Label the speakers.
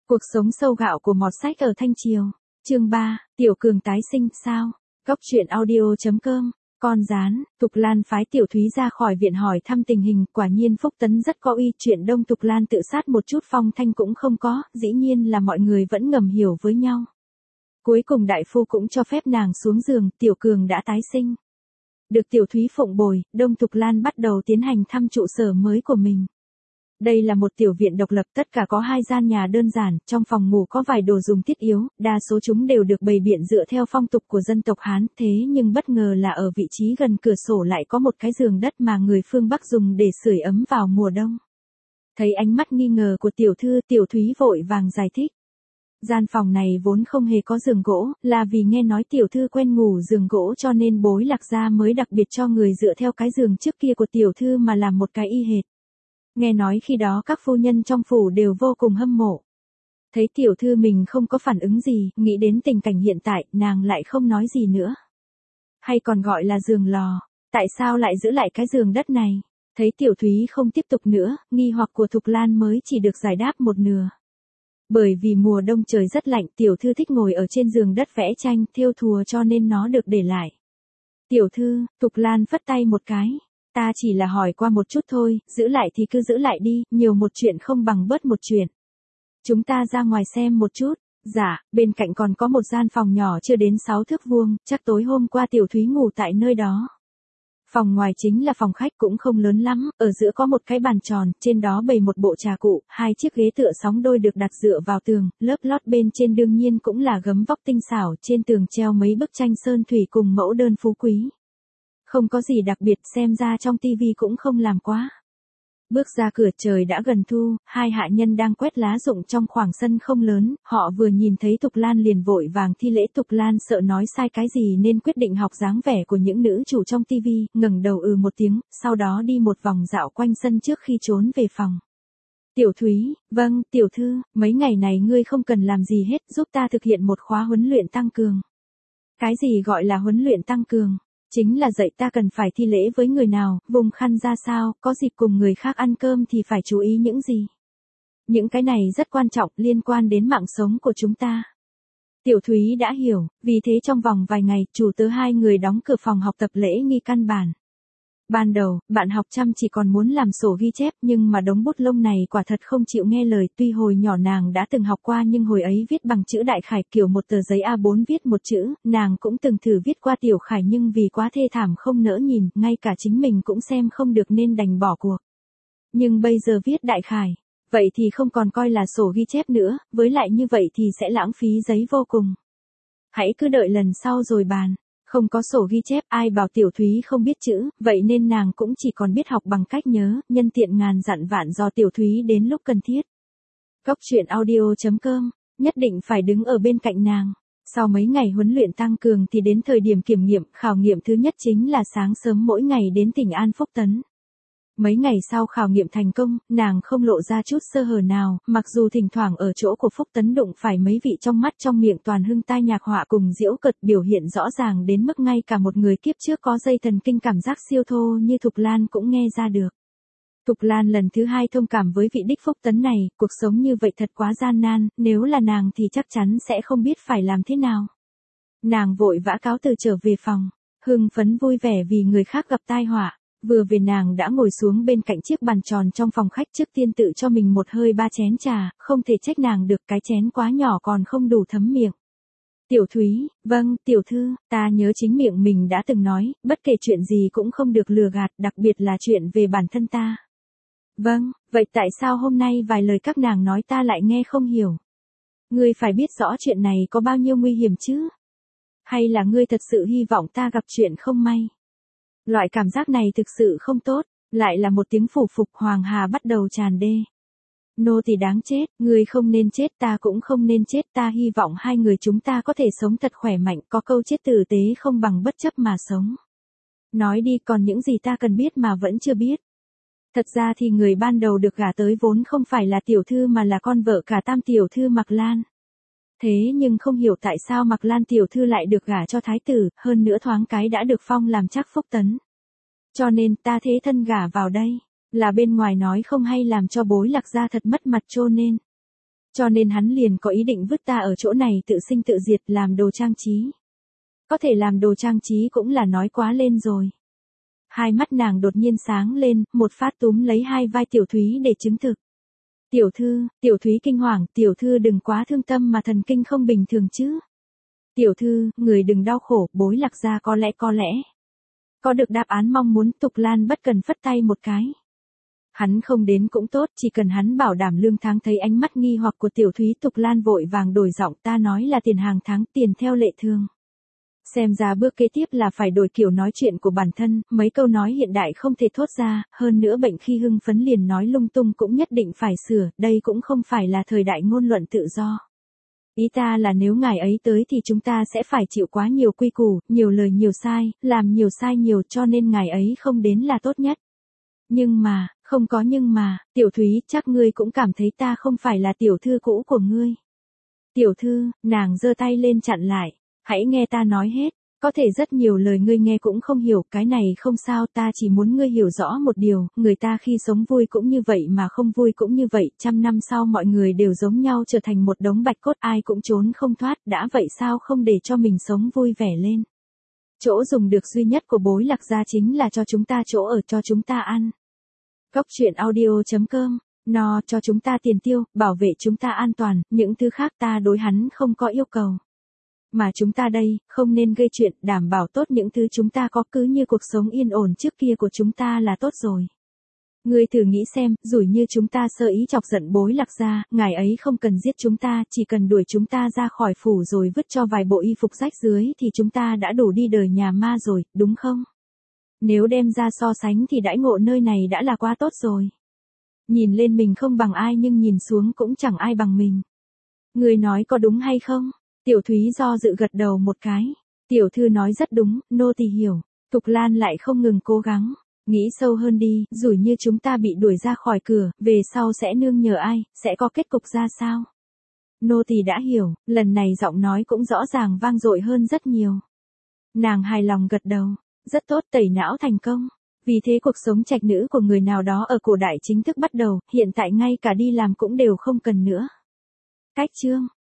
Speaker 1: Cuộc sống sâu gạo của mọt sách ở Thanh Triều. Chương 3, Tiểu Cường tái sinh sao? Góc truyện audio.com. Con gián, Thục Lan phái Tiểu Thúy ra khỏi viện hỏi thăm tình hình, quả nhiên Phúc Tấn rất có uy, chuyện Đông Thục Lan tự sát một chút phong thanh cũng không có, dĩ nhiên là mọi người vẫn ngầm hiểu với nhau. Cuối cùng đại phu cũng cho phép nàng xuống giường, Tiểu Cường đã tái sinh. Được Tiểu Thúy phụng bồi, Đông Thục Lan bắt đầu tiến hành thăm trụ sở mới của mình. Đây là một tiểu viện độc lập, tất cả có 2 gian nhà đơn giản, trong phòng ngủ có vài đồ dùng thiết yếu, đa số chúng đều được bày biện dựa theo phong tục của dân tộc Hán, thế nhưng bất ngờ là ở vị trí gần cửa sổ lại có một cái giường đất mà người phương Bắc dùng để sưởi ấm vào mùa đông. Thấy ánh mắt nghi ngờ của tiểu thư, Tiểu Thúy vội vàng giải thích. Gian phòng này vốn không hề có giường gỗ, là vì nghe nói tiểu thư quen ngủ giường gỗ cho nên Bối Lạc gia mới đặc biệt cho người dựa theo cái giường trước kia của tiểu thư mà làm một cái y hệt. Nghe nói khi đó các phu nhân trong phủ đều vô cùng hâm mộ. Thấy tiểu thư mình không có phản ứng gì, nghĩ đến tình cảnh hiện tại, nàng lại không nói gì nữa. Hay còn gọi là giường lò, tại sao lại giữ lại cái giường đất này? Thấy Tiểu Thúy không tiếp tục nữa, nghi hoặc của Thục Lan mới chỉ được giải đáp một nửa. Bởi vì mùa đông trời rất lạnh, tiểu thư thích ngồi ở trên giường đất vẽ tranh, thêu thùa cho nên nó được để lại. Tiểu thư, Thục Lan phất tay một cái. Ta chỉ là hỏi qua một chút thôi, giữ lại thì cứ giữ lại đi, nhiều một chuyện không bằng bớt một chuyện. Chúng ta ra ngoài xem một chút. Dạ, bên cạnh còn có một gian phòng nhỏ chưa đến 6 thước vuông, chắc tối hôm qua Tiểu Thúy ngủ tại nơi đó. Phòng ngoài chính là phòng khách cũng không lớn lắm, ở giữa có một cái bàn tròn, trên đó bày một bộ trà cụ, 2 chiếc ghế tựa sóng đôi được đặt dựa vào tường, lớp lót bên trên đương nhiên cũng là gấm vóc tinh xảo, trên tường treo mấy bức tranh sơn thủy cùng mẫu đơn phú quý. Không có gì đặc biệt, xem ra trong tivi cũng không làm quá. Bước ra cửa trời đã gần thu, 2 hạ nhân đang quét lá rụng trong khoảng sân không lớn, họ vừa nhìn thấy Thục Lan liền vội vàng thi lễ. Thục Lan sợ nói sai cái gì nên quyết định học dáng vẻ của những nữ chủ trong tivi, ngẩng đầu một tiếng, sau đó đi một vòng dạo quanh sân trước khi trốn về phòng. Tiểu Thúy, vâng, tiểu thư, mấy ngày này ngươi không cần làm gì hết, giúp ta thực hiện một khóa huấn luyện tăng cường. Cái gì gọi là huấn luyện tăng cường? Chính là dạy ta cần phải thi lễ với người nào, vùng khăn ra sao, có dịp cùng người khác ăn cơm thì phải chú ý những gì. Những cái này rất quan trọng, liên quan đến mạng sống của chúng ta. Tiểu Thúy đã hiểu, vì thế trong vòng vài ngày, chủ tớ 2 người đóng cửa phòng học tập lễ nghi căn bản. Ban đầu, bạn học chăm chỉ còn muốn làm sổ ghi chép nhưng mà đống bút lông này quả thật không chịu nghe lời, tuy hồi nhỏ nàng đã từng học qua nhưng hồi ấy viết bằng chữ đại khải kiểu một tờ giấy A4 viết một chữ, nàng cũng từng thử viết qua tiểu khải nhưng vì quá thê thảm không nỡ nhìn, ngay cả chính mình cũng xem không được nên đành bỏ cuộc. Nhưng bây giờ viết đại khải, vậy thì không còn coi là sổ ghi chép nữa, với lại như vậy thì sẽ lãng phí giấy vô cùng. Hãy cứ đợi lần sau rồi bàn. Không có sổ ghi chép, ai bảo Tiểu Thúy không biết chữ, vậy nên nàng cũng chỉ còn biết học bằng cách nhớ, nhân tiện ngàn dặn vạn dò Tiểu Thúy đến lúc cần thiết. Góc truyện audio.com, nhất định phải đứng ở bên cạnh nàng. Sau mấy ngày huấn luyện tăng cường thì đến thời điểm kiểm nghiệm, khảo nghiệm thứ nhất chính là sáng sớm mỗi ngày đến tỉnh An Phúc Tấn. Mấy ngày sau khảo nghiệm thành công, nàng không lộ ra chút sơ hở nào, mặc dù thỉnh thoảng ở chỗ của Phúc Tấn đụng phải mấy vị trong mắt trong miệng toàn hưng tai nhạc họa cùng giễu cợt biểu hiện rõ ràng đến mức ngay cả một người kiếp trước có dây thần kinh cảm giác siêu thô như Thục Lan cũng nghe ra được. Thục Lan lần thứ 2 thông cảm với vị đích Phúc Tấn này, cuộc sống như vậy thật quá gian nan, nếu là nàng thì chắc chắn sẽ không biết phải làm thế nào. Nàng vội vã cáo từ trở về phòng, hưng phấn vui vẻ vì người khác gặp tai họa. Vừa về nàng đã ngồi xuống bên cạnh chiếc bàn tròn trong phòng khách, trước tiên tự cho mình một hơi 3 chén trà, không thể trách nàng được, cái chén quá nhỏ còn không đủ thấm miệng. Tiểu Thúy, vâng, tiểu thư, ta nhớ chính miệng mình đã từng nói, bất kể chuyện gì cũng không được lừa gạt, đặc biệt là chuyện về bản thân ta. Vâng, vậy tại sao hôm nay vài lời các nàng nói ta lại nghe không hiểu? Ngươi phải biết rõ chuyện này có bao nhiêu nguy hiểm chứ? Hay là ngươi thật sự hy vọng ta gặp chuyện không may? Loại cảm giác này thực sự không tốt, lại là một tiếng phủ phục. Hoàng Hà bắt đầu tràn đê. Nô tỳ đáng chết, ngươi không nên chết, ta cũng không nên chết, ta hy vọng 2 người chúng ta có thể sống thật khỏe mạnh, có câu chết tử tế không bằng bất chấp mà sống. Nói đi, còn những gì ta cần biết mà vẫn chưa biết. Thật ra thì người ban đầu được gả tới vốn không phải là tiểu thư mà là con vợ cả Tam tiểu thư Mạc Lan. Thế nhưng không hiểu tại sao Mạc Lan tiểu thư lại được gả cho thái tử, hơn nữa thoáng cái đã được phong làm trác Phúc Tấn. Cho nên ta thế thân gả vào đây, là bên ngoài nói không hay làm cho Bối Lạc gia thật mất mặt cho nên. Cho nên hắn liền có ý định vứt ta ở chỗ này tự sinh tự diệt làm đồ trang trí. Có thể làm đồ trang trí cũng là nói quá lên rồi. Hai mắt nàng đột nhiên sáng lên, một phát túm lấy hai vai Tiểu Thúy để chứng thực. Tiểu Thúy kinh hoàng, tiểu thư đừng quá thương tâm mà thần kinh không bình thường chứ. Tiểu thư, người đừng đau khổ, Bối Lạc Gia có lẽ. Có được đáp án mong muốn, Tục Lan bất cần phất tay một cái. Hắn không đến cũng tốt, chỉ cần hắn bảo đảm lương tháng. Thấy ánh mắt nghi hoặc của Tiểu Thúy, Tục Lan vội vàng đổi giọng, ta nói là tiền hàng tháng, tiền theo lệ thường. Xem ra bước kế tiếp là phải đổi kiểu nói chuyện của bản thân, mấy câu nói hiện đại không thể thốt ra, hơn nữa bệnh khi hưng phấn liền nói lung tung cũng nhất định phải sửa, đây cũng không phải là thời đại ngôn luận tự do. Ý ta là nếu ngài ấy tới thì chúng ta sẽ phải chịu quá nhiều quy củ, nhiều lời nhiều sai, làm nhiều sai nhiều, cho nên ngài ấy không đến là tốt nhất. Nhưng mà, không có nhưng mà, Tiểu Thúy, chắc ngươi cũng cảm thấy ta không phải là tiểu thư cũ của ngươi. Tiểu thư, nàng giơ tay lên chặn lại. Hãy nghe ta nói hết, có thể rất nhiều lời ngươi nghe cũng không hiểu, cái này không sao, ta chỉ muốn ngươi hiểu rõ một điều, người ta khi sống vui cũng như vậy mà không vui cũng như vậy, 100 năm sau mọi người đều giống nhau trở thành một đống bạch cốt, ai cũng trốn không thoát, đã vậy sao không để cho mình sống vui vẻ lên. Chỗ dùng được duy nhất của Bối Lạc Gia chính là cho chúng ta chỗ ở, cho chúng ta ăn. Góc truyện audio.com, no, cho chúng ta tiền tiêu, bảo vệ chúng ta an toàn, những thứ khác ta đối hắn không có yêu cầu. Mà chúng ta đây, không nên gây chuyện, đảm bảo tốt những thứ chúng ta có, cứ như cuộc sống yên ổn trước kia của chúng ta là tốt rồi. Ngươi thử nghĩ xem, rủi như chúng ta sơ ý chọc giận Bối Lạc Gia, ngài ấy không cần giết chúng ta, chỉ cần đuổi chúng ta ra khỏi phủ rồi vứt cho vài bộ y phục rách dưới thì chúng ta đã đủ đi đời nhà ma rồi, đúng không? Nếu đem ra so sánh thì đãi ngộ nơi này đã là quá tốt rồi. Nhìn lên mình không bằng ai nhưng nhìn xuống cũng chẳng ai bằng mình. Ngươi nói có đúng hay không? Tiểu Thúy do dự gật đầu một cái. Tiểu thư nói rất đúng, nô tỳ hiểu. Tục Lan lại không ngừng cố gắng. Nghĩ sâu hơn đi, rủi như chúng ta bị đuổi ra khỏi cửa, về sau sẽ nương nhờ ai, sẽ có kết cục ra sao? Nô tỳ đã hiểu, lần này giọng nói cũng rõ ràng vang dội hơn rất nhiều. Nàng hài lòng gật đầu. Rất tốt, tẩy não thành công. Vì thế cuộc sống trạch nữ của người nào đó ở cổ đại chính thức bắt đầu, hiện tại ngay cả đi làm cũng đều không cần nữa. Cách chương